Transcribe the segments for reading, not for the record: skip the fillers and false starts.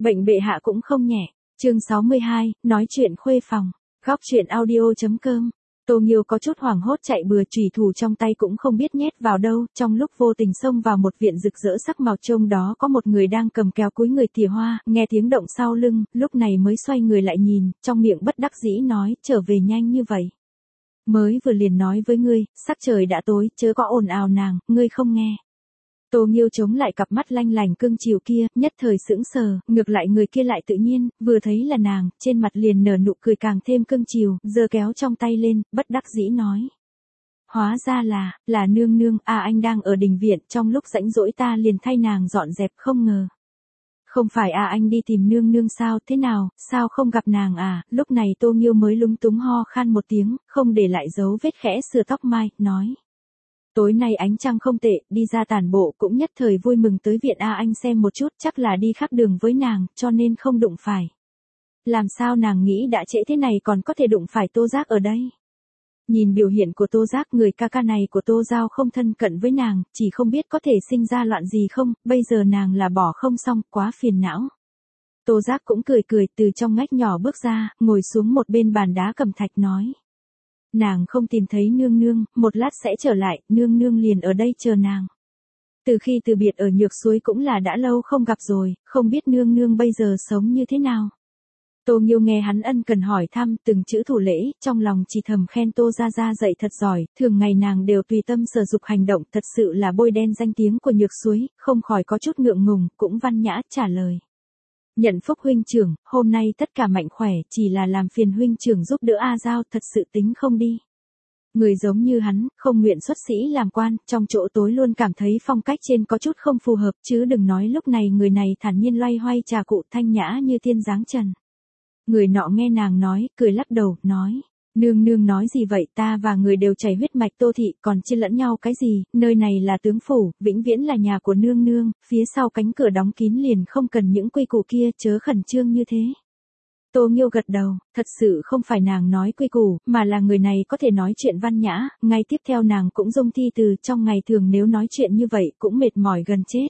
Bệnh bệ hạ cũng không nhẹ. Chương 62, nói chuyện khuê phòng. Góc chuyện audio.com. Tô Nghiêu có chút hoảng hốt chạy bừa, chùy thủ trong tay cũng không biết nhét vào đâu, trong lúc vô tình xông vào một viện rực rỡ sắc màu, trông đó có một người đang cầm kéo cúi người tỉa hoa, nghe tiếng động sau lưng, lúc này mới xoay người lại nhìn, trong miệng bất đắc dĩ nói, trở về nhanh như vậy. Mới vừa liền nói với ngươi, sắc trời đã tối, chớ có ồn ào nàng, ngươi không nghe. Tô Nghiêu chống lại cặp mắt lanh lành cưng chiều kia, nhất thời sững sờ, ngược lại người kia lại tự nhiên, vừa thấy là nàng, trên mặt liền nở nụ cười càng thêm cưng chiều, giơ kéo trong tay lên, bất đắc dĩ nói. Hóa ra là nương nương, anh đang ở đình viện, trong lúc rảnh rỗi ta liền thay nàng dọn dẹp, không ngờ. Không phải anh đi tìm nương nương sao, thế nào, sao không gặp nàng lúc này Tô Nghiêu mới lúng túng ho khan một tiếng, không để lại dấu vết khẽ sửa tóc mai, nói. Tối nay ánh trăng không tệ, đi ra tản bộ cũng nhất thời vui mừng tới viện anh xem một chút, chắc là đi khác đường với nàng, cho nên không đụng phải. Làm sao nàng nghĩ đã trễ thế này còn có thể đụng phải Tô Giác ở đây? Nhìn biểu hiện của Tô Giác, người ca ca này của Tô Giao không thân cận với nàng, chỉ không biết có thể sinh ra loạn gì không, bây giờ nàng là bỏ không xong, quá phiền não. Tô Giác cũng cười cười từ trong ngách nhỏ bước ra, ngồi xuống một bên bàn đá cẩm thạch nói. Nàng không tìm thấy nương nương, một lát sẽ trở lại, nương nương liền ở đây chờ nàng. Từ khi từ biệt ở Nhược Suối cũng là đã lâu không gặp rồi, không biết nương nương bây giờ sống như thế nào. Tô Nghiêu nghe hắn ân cần hỏi thăm từng chữ thủ lễ, trong lòng chỉ thầm khen Tô Gia Gia dạy thật giỏi, thường ngày nàng đều tùy tâm sở dục hành động, thật sự là bôi đen danh tiếng của Nhược Suối, không khỏi có chút ngượng ngùng, cũng văn nhã trả lời. Nhận phúc huynh trưởng, hôm nay tất cả mạnh khỏe, chỉ là làm phiền huynh trưởng giúp đỡ Giao, thật sự tính không đi. Người giống như hắn, không nguyện xuất sĩ làm quan, trong chỗ tối luôn cảm thấy phong cách trên có chút không phù hợp, chứ đừng nói lúc này người này thản nhiên loay hoay trà cụ thanh nhã như tiên dáng trần. Người nọ nghe nàng nói, cười lắc đầu, nói. Nương nương nói gì vậy, ta và người đều chảy huyết mạch Tô thị, còn chia lẫn nhau cái gì, nơi này là tướng phủ, vĩnh viễn là nhà của nương nương, phía sau cánh cửa đóng kín liền không cần những quy củ kia, chớ khẩn trương như thế. Tô Nghiêu gật đầu, thật sự không phải nàng nói quy củ, mà là người này có thể nói chuyện văn nhã, ngay tiếp theo nàng cũng dung thi từ, trong ngày thường nếu nói chuyện như vậy cũng mệt mỏi gần chết.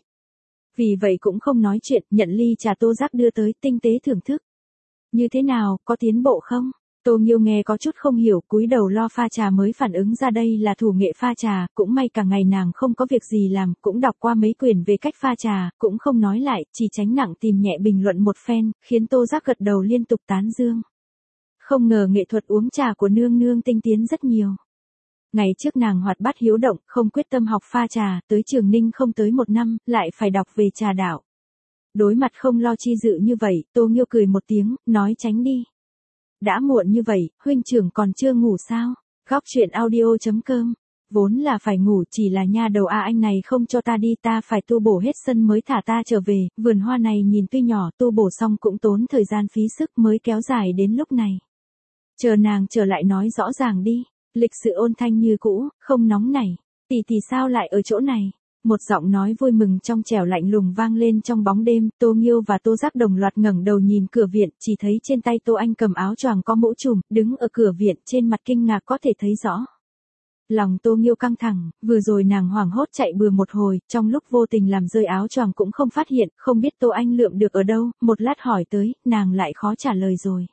Vì vậy cũng không nói chuyện, nhận ly trà Tô Giác đưa tới, tinh tế thưởng thức. Như thế nào, có tiến bộ không? Tô Nghiêu nghe có chút không hiểu, cúi đầu lo pha trà mới phản ứng ra đây là thủ nghệ pha trà, cũng may cả ngày nàng không có việc gì làm, cũng đọc qua mấy quyển về cách pha trà, cũng không nói lại, chỉ tránh nặng tìm nhẹ bình luận một phen, khiến Tô Giác gật đầu liên tục tán dương. Không ngờ nghệ thuật uống trà của nương nương tinh tiến rất nhiều. Ngày trước nàng hoạt bát hiếu động, không quyết tâm học pha trà, tới Trường Ninh không tới một năm, lại phải đọc về trà đạo. Đối mặt không lo chi dự như vậy, Tô Nghiêu cười một tiếng, nói tránh đi. Đã muộn như vậy, huynh trưởng còn chưa ngủ sao? Góc chuyện audio.com. Vốn là phải ngủ, chỉ là nha đầu anh này không cho ta đi, ta phải tu bổ hết sân mới thả ta trở về, vườn hoa này nhìn tuy nhỏ, tu bổ xong cũng tốn thời gian phí sức mới kéo dài đến lúc này. Chờ nàng trở lại nói rõ ràng đi, lịch sự ôn thanh như cũ, không nóng nảy, tỷ sao lại ở chỗ này? Một giọng nói vui mừng trong trẻo lạnh lùng vang lên trong bóng đêm, Tô Nghiêu và Tô Giác đồng loạt ngẩng đầu nhìn cửa viện, chỉ thấy trên tay Tô Anh cầm áo choàng có mũ trùm, đứng ở cửa viện, trên mặt kinh ngạc có thể thấy rõ. Lòng Tô Nghiêu căng thẳng, vừa rồi nàng hoảng hốt chạy bừa một hồi, trong lúc vô tình làm rơi áo choàng cũng không phát hiện, không biết Tô Anh lượm được ở đâu, một lát hỏi tới, nàng lại khó trả lời rồi.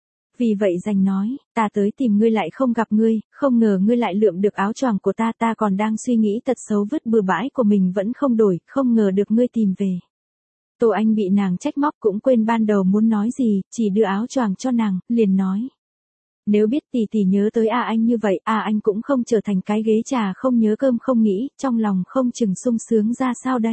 Vì vậy dành nói, ta tới tìm ngươi lại không gặp ngươi, không ngờ ngươi lại lượm được áo choàng của ta còn đang suy nghĩ tật xấu vứt bừa bãi của mình vẫn không đổi, không ngờ được ngươi tìm về. Tô Anh bị nàng trách móc cũng quên ban đầu muốn nói gì, chỉ đưa áo choàng cho nàng, liền nói. Nếu biết tỷ nhớ tới anh như vậy, anh cũng không trở thành cái ghế trà không nhớ cơm không nghĩ, trong lòng không chừng sung sướng ra sao đây.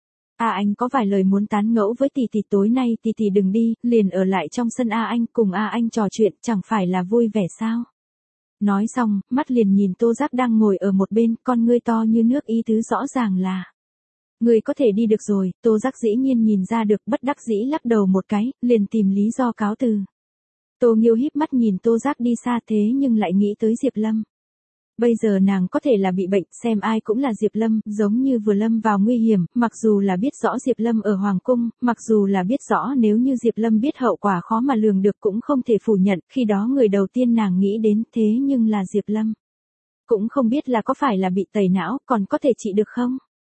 Anh có vài lời muốn tán ngẫu với tỷ, tối nay tỷ đừng đi, liền ở lại trong sân anh cùng anh trò chuyện, chẳng phải là vui vẻ sao? Nói xong, mắt liền nhìn Tô Giác đang ngồi ở một bên, con ngươi to như nước, ý tứ rõ ràng là. Ngươi có thể đi được rồi, Tô Giác dĩ nhiên nhìn ra được, bất đắc dĩ lắc đầu một cái, liền tìm lý do cáo từ. Tô Nghiêu híp mắt nhìn Tô Giác đi xa thế nhưng lại nghĩ tới Diệp Lâm. Bây giờ nàng có thể là bị bệnh, xem ai cũng là Diệp Lâm, giống như vừa lâm vào nguy hiểm, mặc dù là biết rõ Diệp Lâm ở Hoàng Cung, mặc dù là biết rõ nếu như Diệp Lâm biết hậu quả khó mà lường được cũng không thể phủ nhận, khi đó người đầu tiên nàng nghĩ đến thế nhưng là Diệp Lâm. Cũng không biết là có phải là bị tẩy não, còn có thể trị được không?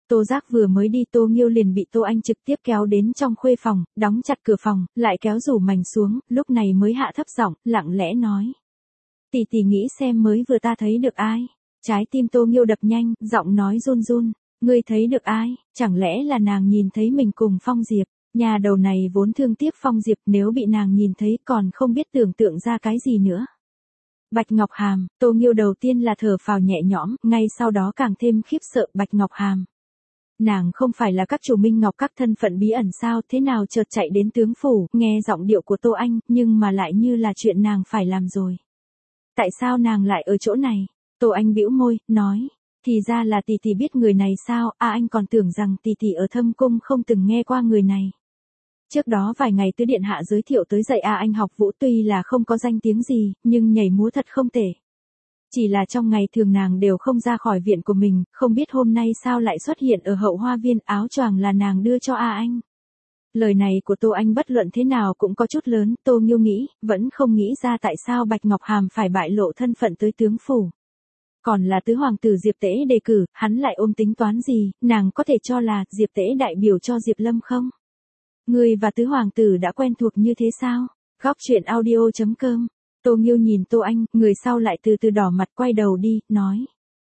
Tô Giác vừa mới đi Tô Nghiêu liền bị Tô Anh trực tiếp kéo đến trong khuê phòng, đóng chặt cửa phòng, lại kéo rủ mành xuống, lúc này mới hạ thấp giọng, lặng lẽ nói. Tỷ tỷ nghĩ xem mới vừa ta thấy được ai. Trái tim Tô Nghiêu đập nhanh, giọng nói run run. Ngươi thấy được ai, chẳng lẽ là nàng nhìn thấy mình cùng Phong Diệp. Nhà đầu này vốn thương tiếc Phong Diệp, nếu bị nàng nhìn thấy còn không biết tưởng tượng ra cái gì nữa. Bạch Ngọc Hàm, Tô Nghiêu đầu tiên là thở phào nhẹ nhõm, ngay sau đó càng thêm khiếp sợ Bạch Ngọc Hàm. Nàng không phải là các chủ Minh Ngọc các thân phận bí ẩn sao, thế nào chợt chạy đến tướng phủ, nghe giọng điệu của Tô Anh, nhưng mà lại như là chuyện nàng phải làm rồi. Tại sao nàng lại ở chỗ này? Tô Anh bĩu môi, nói, thì ra là tỷ tỷ biết người này sao, anh còn tưởng rằng tỷ tỷ ở Thâm Cung không từng nghe qua người này. Trước đó vài ngày Tứ Điện Hạ giới thiệu tới dạy anh học vũ, tuy là không có danh tiếng gì, nhưng nhảy múa thật không tệ. Chỉ là trong ngày thường nàng đều không ra khỏi viện của mình, không biết hôm nay sao lại xuất hiện ở hậu hoa viên, áo choàng là nàng đưa cho anh. Lời này của Tô Anh bất luận thế nào cũng có chút lớn, Tô Nghiêu nghĩ, vẫn không nghĩ ra tại sao Bạch Ngọc Hàm phải bại lộ thân phận tới tướng phủ. Còn là tứ hoàng tử Diệp Tễ đề cử, hắn lại ôm tính toán gì, nàng có thể cho là Diệp Tễ đại biểu cho Diệp Lâm không? Người và tứ hoàng tử đã quen thuộc như thế sao? Góc truyện audio.com. Tô Nghiêu nhìn Tô Anh, người sau lại từ từ đỏ mặt quay đầu đi, nói.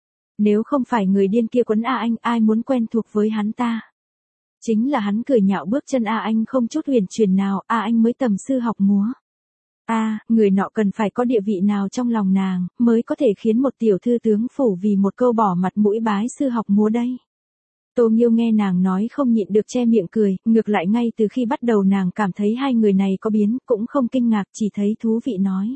Nếu không phải người điên kia quấn anh, ai muốn quen thuộc với hắn ta? Chính là hắn cười nhạo bước chân anh không chút huyền chuyển nào, anh mới tầm sư học múa. Người nọ cần phải có địa vị nào trong lòng nàng, mới có thể khiến một tiểu thư tướng phủ vì một câu bỏ mặt mũi bái sư học múa đây. Tô Nghiêu nghe nàng nói không nhịn được che miệng cười, ngược lại ngay từ khi bắt đầu nàng cảm thấy hai người này có biến, cũng không kinh ngạc, chỉ thấy thú vị nói.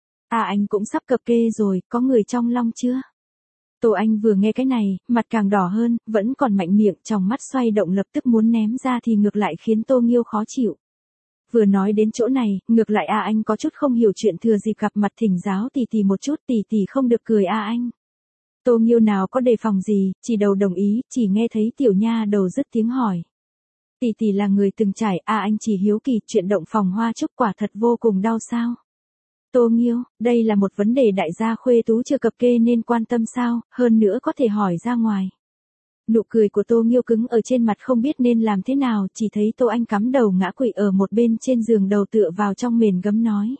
Anh cũng sắp cập kê rồi, có người trong lòng chưa? Tô Anh vừa nghe cái này, mặt càng đỏ hơn, vẫn còn mạnh miệng, trong mắt xoay động lập tức muốn ném ra thì ngược lại khiến Tô Nghiêu khó chịu. Vừa nói đến chỗ này, ngược lại anh có chút không hiểu chuyện, thừa dịp gặp mặt thỉnh giáo tỷ tỷ một chút, tỷ tỷ không được cười anh. Tô Nghiêu nào có đề phòng gì, chỉ đầu đồng ý, chỉ nghe thấy tiểu nha đầu dứt tiếng hỏi. Tỷ tỷ là người từng trải, anh chỉ hiếu kỳ, chuyện động phòng hoa trúc quả thật vô cùng đau sao? Tô Nghiêu, đây là một vấn đề đại gia khuê tú chưa cập kê nên quan tâm sao, hơn nữa có thể hỏi ra ngoài. Nụ cười của Tô Nghiêu cứng ở trên mặt không biết nên làm thế nào, chỉ thấy Tô Anh cắm đầu ngã quỵ ở một bên trên giường, đầu tựa vào trong mền gấm nói.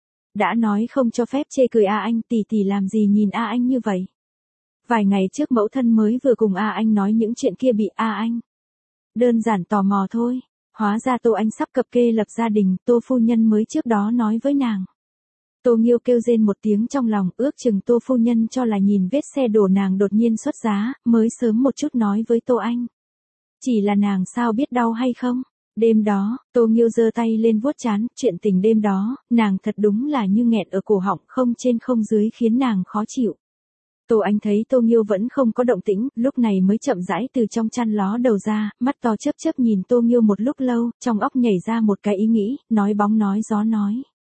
Đã nói không cho phép chê cười anh, tỷ tỷ làm gì nhìn anh như vậy? Vài ngày trước mẫu thân mới vừa cùng anh nói những chuyện kia bị anh. Đơn giản tò mò thôi, hóa ra Tô Anh sắp cập kê lập gia đình, Tô phu nhân mới trước đó nói với nàng. Tô Nghiêu kêu rên một tiếng trong lòng, ước chừng Tô phu nhân cho là nhìn vết xe đổ nàng đột nhiên xuất giá, mới sớm một chút nói với Tô Anh. Chỉ là nàng sao biết đau hay không? Đêm đó, Tô Nghiêu giơ tay lên vuốt trán, chuyện tình đêm đó, nàng thật đúng là như nghẹn ở cổ họng, không trên không dưới khiến nàng khó chịu. Tô Anh thấy Tô Nghiêu vẫn không có động tĩnh, lúc này mới chậm rãi từ trong chăn ló đầu ra, mắt to chớp chớp nhìn Tô Nghiêu một lúc lâu, trong óc nhảy ra một cái ý nghĩ, nói bóng nói gió nói.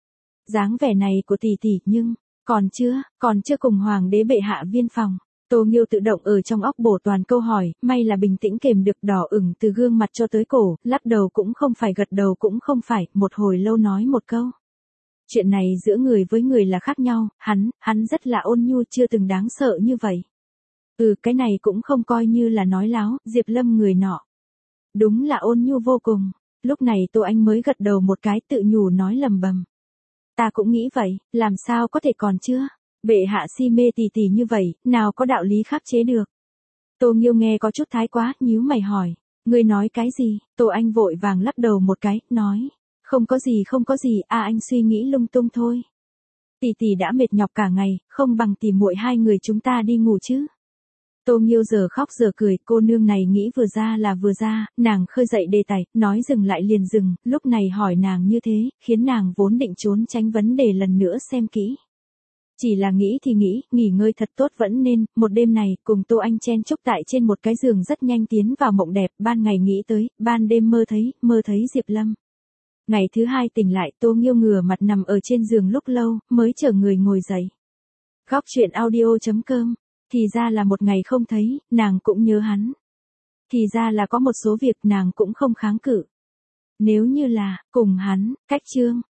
Dáng vẻ này của tỷ tỷ nhưng, còn chưa cùng hoàng đế bệ hạ viên phòng. Tô Nghiêu tự động ở trong óc bổ toàn câu hỏi, may là bình tĩnh kềm được đỏ ửng từ gương mặt cho tới cổ, lắc đầu cũng không phải gật đầu cũng không phải, một hồi lâu nói một câu. Chuyện này giữa người với người là khác nhau, hắn rất là ôn nhu, chưa từng đáng sợ như vậy. Cái này cũng không coi như là nói láo, Diệp Lâm người nọ. Đúng là ôn nhu vô cùng. Lúc này Tô Anh mới gật đầu một cái, tự nhủ nói lầm bầm. Ta cũng nghĩ vậy, làm sao có thể còn chưa? Bệ hạ si mê tỷ tỷ như vậy, nào có đạo lý khắc chế được. Tô Nghiêu nghe có chút thái quá, nhíu mày hỏi. Ngươi nói cái gì? Tô Anh vội vàng lắc đầu một cái, nói. Không có gì, anh suy nghĩ lung tung thôi. Tỷ tỷ đã mệt nhọc cả ngày, không bằng tỉ muội hai người chúng ta đi ngủ chứ. Tô Nghiêu giờ khóc giờ cười, cô nương này nghĩ vừa ra là vừa ra, nàng khơi dậy đề tài, nói dừng lại liền dừng, lúc này hỏi nàng như thế, khiến nàng vốn định trốn tránh vấn đề lần nữa xem kỹ. Chỉ là nghĩ thì nghĩ, nghỉ ngơi thật tốt vẫn nên, một đêm này, cùng Tô Anh chen chúc tại trên một cái giường rất nhanh tiến vào mộng đẹp, ban ngày nghĩ tới, ban đêm mơ thấy Diệp Lâm. Ngày thứ hai tỉnh lại, Tô Nghiêu ngửa mặt nằm ở trên giường lúc lâu, mới chở người ngồi dậy. Góc truyện audio.com. Thì ra là một ngày không thấy, nàng cũng nhớ hắn. Thì ra là có một số việc nàng cũng không kháng cự. Nếu như là, cùng hắn, cách chương.